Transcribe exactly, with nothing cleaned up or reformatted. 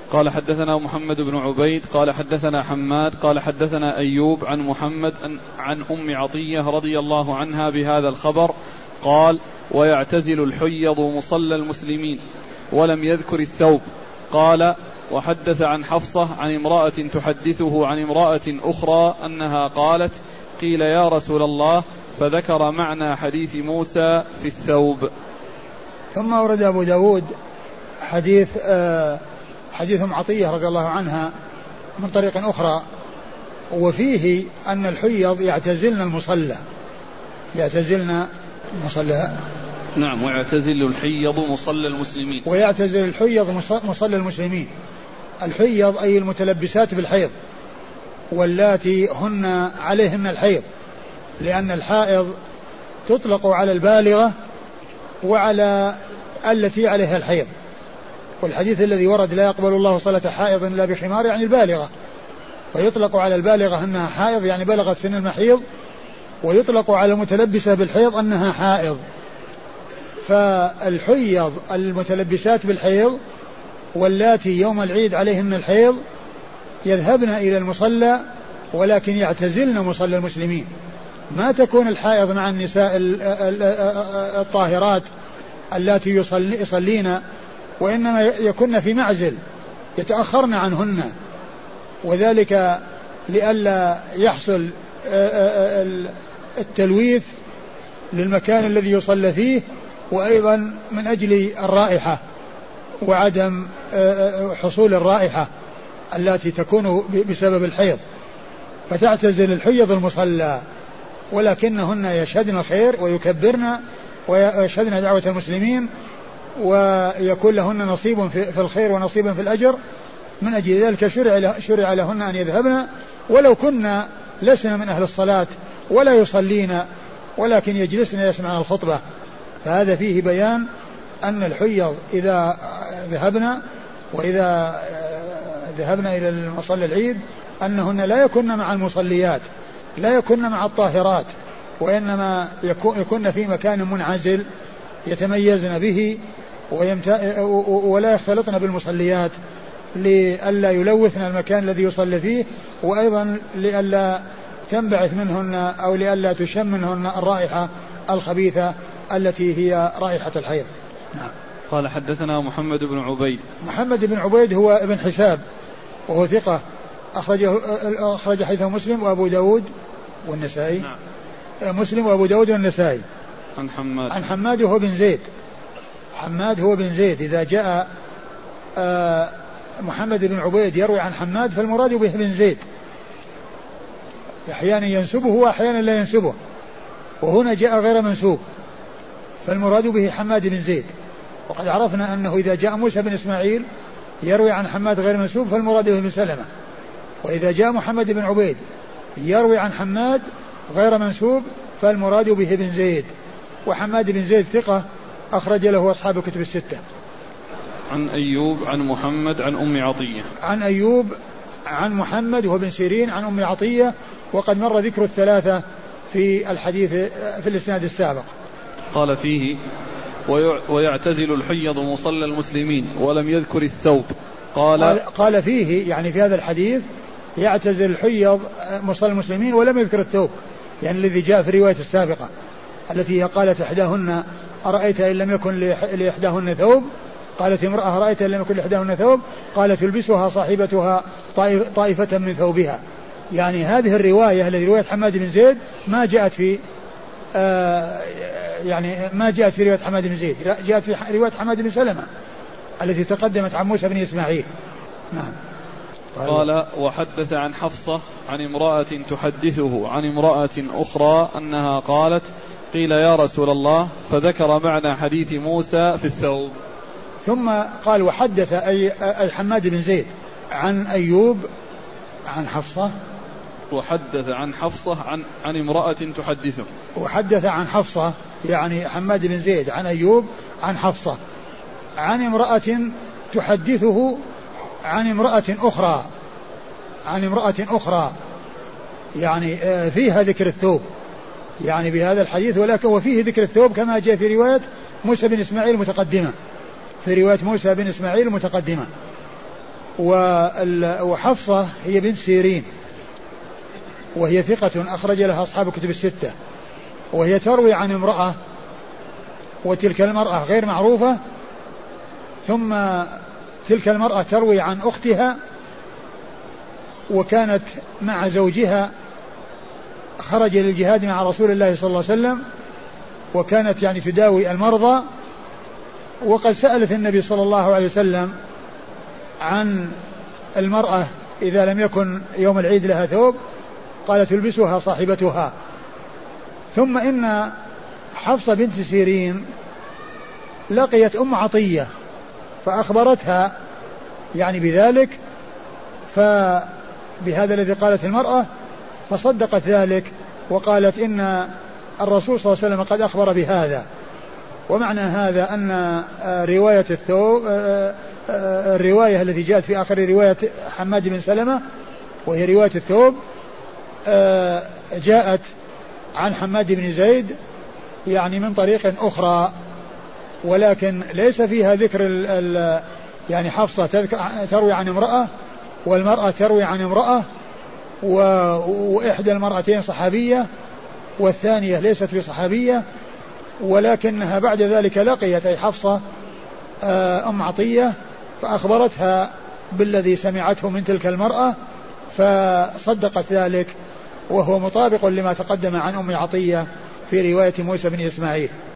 قال حدثنا محمد بن عبيد قال حدثنا حماد قال حدثنا أيوب عن محمد عن أم عطية رضي الله عنها بهذا الخبر قال ويعتزل الحيض مصلى المسلمين ولم يذكر الثوب. قال وحدث عن حفصة عن امرأة تحدثه عن امرأة أخرى أنها قالت قيل يا رسول الله فذكر معنى حديث موسى في الثوب. ثم ورد أبو داود حديث آه حديث أم عطية رضي الله عنها من طريق أخرى وفيه أن الحيض يعتزلن المصلى يعتزلن المصلى نعم ويعتزل الحيض مصلى المسلمين ويعتزل الحيض مصلى المسلمين. الحيض أي المتلبسات بالحيض واللاتي هن عليهن الحيض لأن الحائض تطلق على البالغة وعلى التي عليها الحيض. والحديث الذي ورد لا يقبل الله صلاة حائض إلا بخمار يعني البالغة ويطلق على البالغة أنها حائض يعني بلغت سن المحيض ويطلق على المتلبسة بالحيض أنها حائض. فالحيض المتلبسات بالحيض واللاتي يوم العيد عليهن الحيض يذهبن إلى المصلى ولكن يعتزلن مصلى المسلمين. ما تكون الحائض مع النساء الطاهرات اللاتي يصلين وإنما يكن في معزل يتأخرن عنهن وذلك لئلا يحصل التلويث للمكان الذي يصلى فيه وأيضا من أجل الرائحة وعدم حصول الرائحة التي تكون بسبب الحيض. فتعتزل الحيض المصلى ولكنهن يشهدن الخير ويكبرن ويشهدن دعوة المسلمين ويكون لهن نصيب في الخير ونصيب في الأجر. من أجل ذلك شرع لهن أن يذهبن ولو كنا لسنا من أهل الصلاة ولا يصلين ولكن يجلسن يسمعن الخطبة. فهذا فيه بيان أن الحيض إذا ذهبنا وإذا ذهبنا إلى المصلى العيد أنهن لا يكن مع المصليات لا يكن مع الطاهرات وإنما يكن في مكان منعزل يتميزن به ولا يختلطن بالمصليات لئلا يلوثن المكان الذي يصلي فيه وأيضا لئلا تنبعث منهن أو لئلا تشم منهن الرائحة الخبيثة التي هي رائحة الحيض. نعم. قال حدثنا محمد بن عبيد. محمد بن عبيد هو ابن حساب وهو ثقة أخرجه أخرج حديثه مسلم وأبو داود والنسائي. نعم. مسلم وأبو داود والنسائي. عن حماد. عن حماد هو بن زيد. حماد هو بن زيد. إذا جاء محمد بن عبيد يروي عن حماد فالمراد به بن زيد أحيانا ينسبه وأحيانا لا ينسبه وهنا جاء غير منسوب فالمراد به حماد بن زيد. وقد عرفنا أنه إذا جاء موسى بن إسماعيل يروي عن حماد غير منسوب فالمراد به بن سلمة وإذا جاء محمد بن عبيد يروي عن حماد غير منسوب فالمراد به بن زيد. وحماد بن زيد ثقة أخرج له أصحاب الكتب الستة. عن أيوب عن محمد عن أم عطية. عن أيوب عن محمد وهو بن سيرين عن أم عطية وقد مر ذكر الثلاثة في الحديث في الإسناد السابق. قال فيه ويعتزل الحيض مصلى المسلمين ولم يذكر الثوب. قال, قال, قال فيه يعني في هذا الحديث يعتزل الحيض مصلى المسلمين ولم يذكر الثوب يعني الذي جاء في الرواية السابقة التي قالت إحداهن أرأيت إن لم يكن لإحداهن ثوب قالت امرأة أرأيت إن لم يكن لإحداهن ثوب قالت تلبسها صاحبتها طائفة من ثوبها. يعني هذه الرواية التي رواية حماد بن زيد ما جاءت في آه يعني ما جاءت في رواية حماد بن زيد جاءت في رواية حماد بن سلمة التي تقدمت عن موسى بن إسماعيل. نعم. قال وحدث عن حفصة عن امرأة تحدثه عن امرأة أخرى أنها قالت قيل يا رسول الله فذكر معنى حديث موسى في الثوب. ثم قال وحدث أي, أي حماد بن زيد عن أيوب عن حفصة وحدث عن حفصة عن, عن امرأة تحدثه وحدث عن حفصة يعني حماد بن زيد عن أيوب عن حفصة عن امرأة تحدثه عن امرأة أخرى عن امرأة أخرى يعني فيها ذكر الثوب يعني بهذا الحديث ولكن وفيه ذكر الثوب كما جاء في رواية موسى بن إسماعيل المتقدمة في رواية موسى بن إسماعيل المتقدمة وحفصة هي بنت سيرين وهي ثقة أخرج لها أصحاب الكتب الستة، وهي تروي عن امرأة وتلك المرأة غير معروفة، ثم تلك المرأة تروي عن أختها وكانت مع زوجها خرج للجهاد مع رسول الله صلى الله عليه وسلم، وكانت يعني تداوي المرضى، وقد سألت النبي صلى الله عليه وسلم عن المرأة إذا لم يكن يوم العيد لها ثوب، قالت تلبسها صاحبتها. ثم إن حفصة بنت سيرين لقيت أم عطية فأخبرتها يعني بذلك، فبهذا الذي قالت المرأة فصدقت ذلك وقالت إن الرسول صلى الله عليه وسلم قد أخبر بهذا. ومعنى هذا أن رواية الثوب الرواية التي جاءت في آخر رواية حماد بن سلمة وهي رواية الثوب جاءت عن حماد بن زيد يعني من طريق أخرى، ولكن ليس فيها ذكر ال ال يعني حفصة تروي عن امرأة والمرأة تروي عن امرأة، وإحدى المرأتين صحابية والثانية ليست بصحابية، ولكنها بعد ذلك لقيت أي حفصة أم عطية فأخبرتها بالذي سمعته من تلك المرأة فصدقت ذلك، وهو مطابق لما تقدم عن أم عطية في رواية موسى بن إسماعيل.